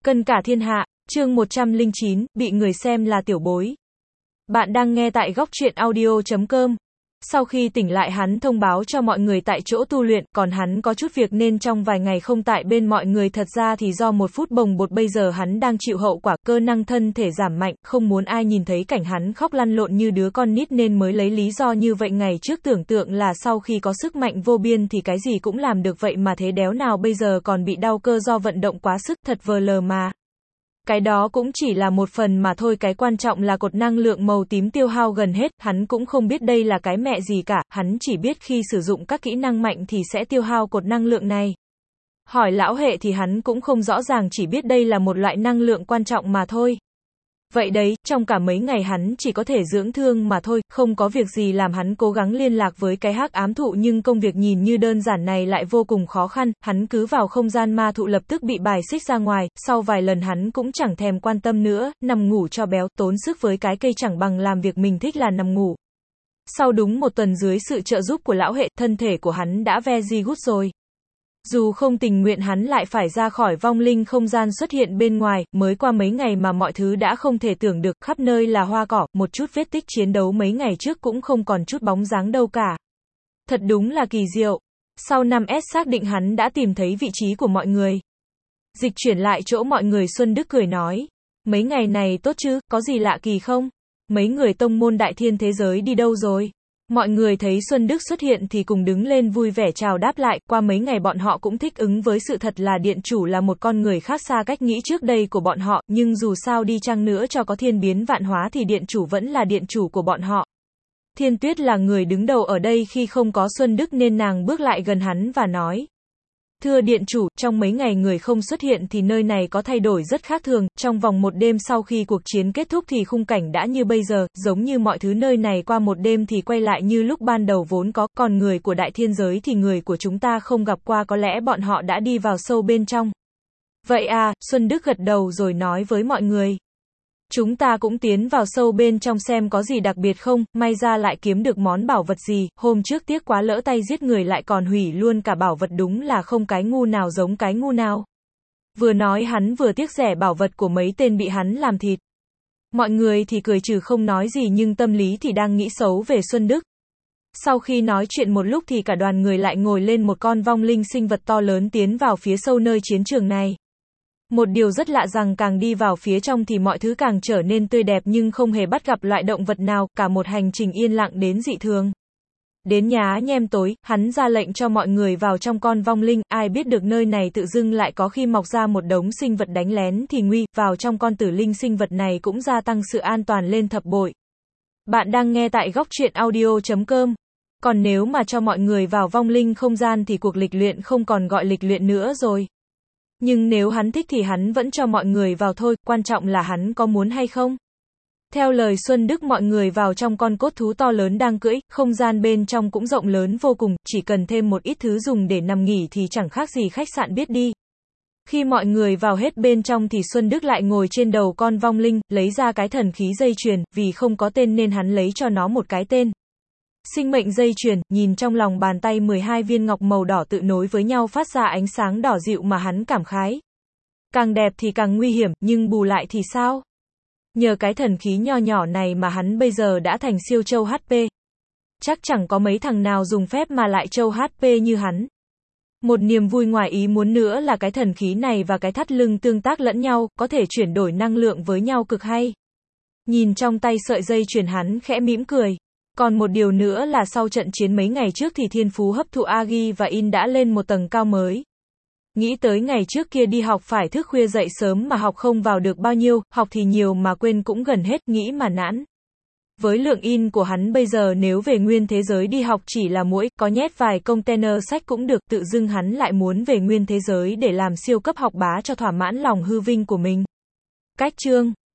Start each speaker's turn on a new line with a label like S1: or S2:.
S1: Cân cả thiên hạ, chương 109, bị người xem là tiểu bối. Bạn đang nghe tại góc truyện audio.com. Sau khi tỉnh lại hắn thông báo cho mọi người tại chỗ tu luyện, còn hắn có chút việc nên trong vài ngày không tại bên mọi người, thật ra thì do một phút bồng bột bây giờ hắn đang chịu hậu quả, cơ năng thân thể giảm mạnh, không muốn ai nhìn thấy cảnh hắn khóc lăn lộn như đứa con nít nên mới lấy lý do như vậy. Ngày trước tưởng tượng là sau khi có sức mạnh vô biên thì cái gì cũng làm được, vậy mà thế đéo nào bây giờ còn bị đau cơ do vận động quá sức, thật vờ lờ mà. Cái đó cũng chỉ là một phần mà thôi, cái quan trọng là cột năng lượng màu tím tiêu hao gần hết, hắn cũng không biết đây là cái mẹ gì cả, hắn chỉ biết khi sử dụng các kỹ năng mạnh thì sẽ tiêu hao cột năng lượng này. Hỏi lão hệ thì hắn cũng không rõ ràng, chỉ biết đây là một loại năng lượng quan trọng mà thôi. Vậy đấy, trong cả mấy ngày hắn chỉ có thể dưỡng thương mà thôi, không có việc gì làm hắn cố gắng liên lạc với cái hắc ám thụ, nhưng công việc nhìn như đơn giản này lại vô cùng khó khăn, hắn cứ vào không gian ma thụ lập tức bị bài xích ra ngoài, sau vài lần hắn cũng chẳng thèm quan tâm nữa, nằm ngủ cho béo, tốn sức với cái cây chẳng bằng làm việc mình thích là nằm ngủ. Sau đúng một tuần dưới sự trợ giúp của lão hệ, thân thể của hắn đã very good rồi. Dù không tình nguyện hắn lại phải ra khỏi vong linh không gian xuất hiện bên ngoài, mới qua mấy ngày mà mọi thứ đã không thể tưởng được, khắp nơi là hoa cỏ, một chút vết tích chiến đấu mấy ngày trước cũng không còn chút bóng dáng đâu cả. Thật đúng là kỳ diệu. Sau 5S xác định hắn đã tìm thấy vị trí của mọi người. Dịch chuyển lại chỗ mọi người, Xuân Đức cười nói. Mấy ngày này tốt chứ, có gì lạ kỳ không? Mấy người tông môn đại thiên thế giới đi đâu rồi? Mọi người thấy Xuân Đức xuất hiện thì cùng đứng lên vui vẻ chào đáp lại, qua mấy ngày bọn họ cũng thích ứng với sự thật là điện chủ là một con người khác xa cách nghĩ trước đây của bọn họ, nhưng dù sao đi chăng nữa cho có thiên biến vạn hóa thì điện chủ vẫn là điện chủ của bọn họ. Thiên Tuyết là người đứng đầu ở đây khi không có Xuân Đức nên nàng bước lại gần hắn và nói. Thưa điện chủ, trong mấy ngày người không xuất hiện thì nơi này có thay đổi rất khác thường, trong vòng một đêm sau khi cuộc chiến kết thúc thì khung cảnh đã như bây giờ, giống như mọi thứ nơi này qua một đêm thì quay lại như lúc ban đầu vốn có, còn người của đại thiên giới thì người của chúng ta không gặp qua, có lẽ bọn họ đã đi vào sâu bên trong. Vậy à, Xuân Đức gật đầu rồi nói với mọi người. Chúng ta cũng tiến vào sâu bên trong xem có gì đặc biệt không, may ra lại kiếm được món bảo vật gì, hôm trước tiếc quá lỡ tay giết người lại còn hủy luôn cả bảo vật, đúng là không cái ngu nào giống cái ngu nào. Vừa nói hắn vừa tiếc rẻ bảo vật của mấy tên bị hắn làm thịt. Mọi người thì cười trừ không nói gì nhưng tâm lý thì đang nghĩ xấu về Xuân Đức. Sau khi nói chuyện một lúc thì cả đoàn người lại ngồi lên một con vong linh sinh vật to lớn tiến vào phía sâu nơi chiến trường này. Một điều rất lạ rằng càng đi vào phía trong thì mọi thứ càng trở nên tươi đẹp nhưng không hề bắt gặp loại động vật nào, cả một hành trình yên lặng đến dị thường. Đến nhá nhem tối, hắn ra lệnh cho mọi người vào trong con vong linh, ai biết được nơi này tự dưng lại có khi mọc ra một đống sinh vật đánh lén thì nguy, vào trong con tử linh sinh vật này cũng gia tăng sự an toàn lên thập bội. Bạn đang nghe tại góc truyện audio.com. Còn nếu mà cho mọi người vào vong linh không gian thì cuộc lịch luyện không còn gọi lịch luyện nữa rồi. Nhưng nếu hắn thích thì hắn vẫn cho mọi người vào thôi, quan trọng là hắn có muốn hay không. Theo lời Xuân Đức mọi người vào trong con cốt thú to lớn đang cưỡi, không gian bên trong cũng rộng lớn vô cùng, chỉ cần thêm một ít thứ dùng để nằm nghỉ thì chẳng khác gì khách sạn biết đi. Khi mọi người vào hết bên trong thì Xuân Đức lại ngồi trên đầu con vong linh, lấy ra cái thần khí dây chuyền, vì không có tên nên hắn lấy cho nó một cái tên. Sinh mệnh dây chuyền, nhìn trong lòng bàn tay 12 viên ngọc màu đỏ tự nối với nhau phát ra ánh sáng đỏ dịu mà hắn cảm khái. Càng đẹp thì càng nguy hiểm, nhưng bù lại thì sao? Nhờ cái thần khí nho nhỏ này mà hắn bây giờ đã thành siêu châu HP. Chắc chẳng có mấy thằng nào dùng phép mà lại châu HP như hắn. Một niềm vui ngoài ý muốn nữa là cái thần khí này và cái thắt lưng tương tác lẫn nhau, có thể chuyển đổi năng lượng với nhau cực hay. Nhìn trong tay sợi dây chuyền hắn khẽ mỉm cười. Còn một điều nữa là sau trận chiến mấy ngày trước thì thiên phú hấp thụ Agi và In đã lên một tầng cao mới. Nghĩ tới ngày trước kia đi học phải thức khuya dậy sớm mà học không vào được bao nhiêu, học thì nhiều mà quên cũng gần hết, nghĩ mà nản. Với lượng In của hắn bây giờ nếu về nguyên thế giới đi học chỉ là muỗi, có nhét vài container sách cũng được, tự dưng hắn lại muốn về nguyên thế giới để làm siêu cấp học bá cho thỏa mãn lòng hư vinh của mình. Cách chương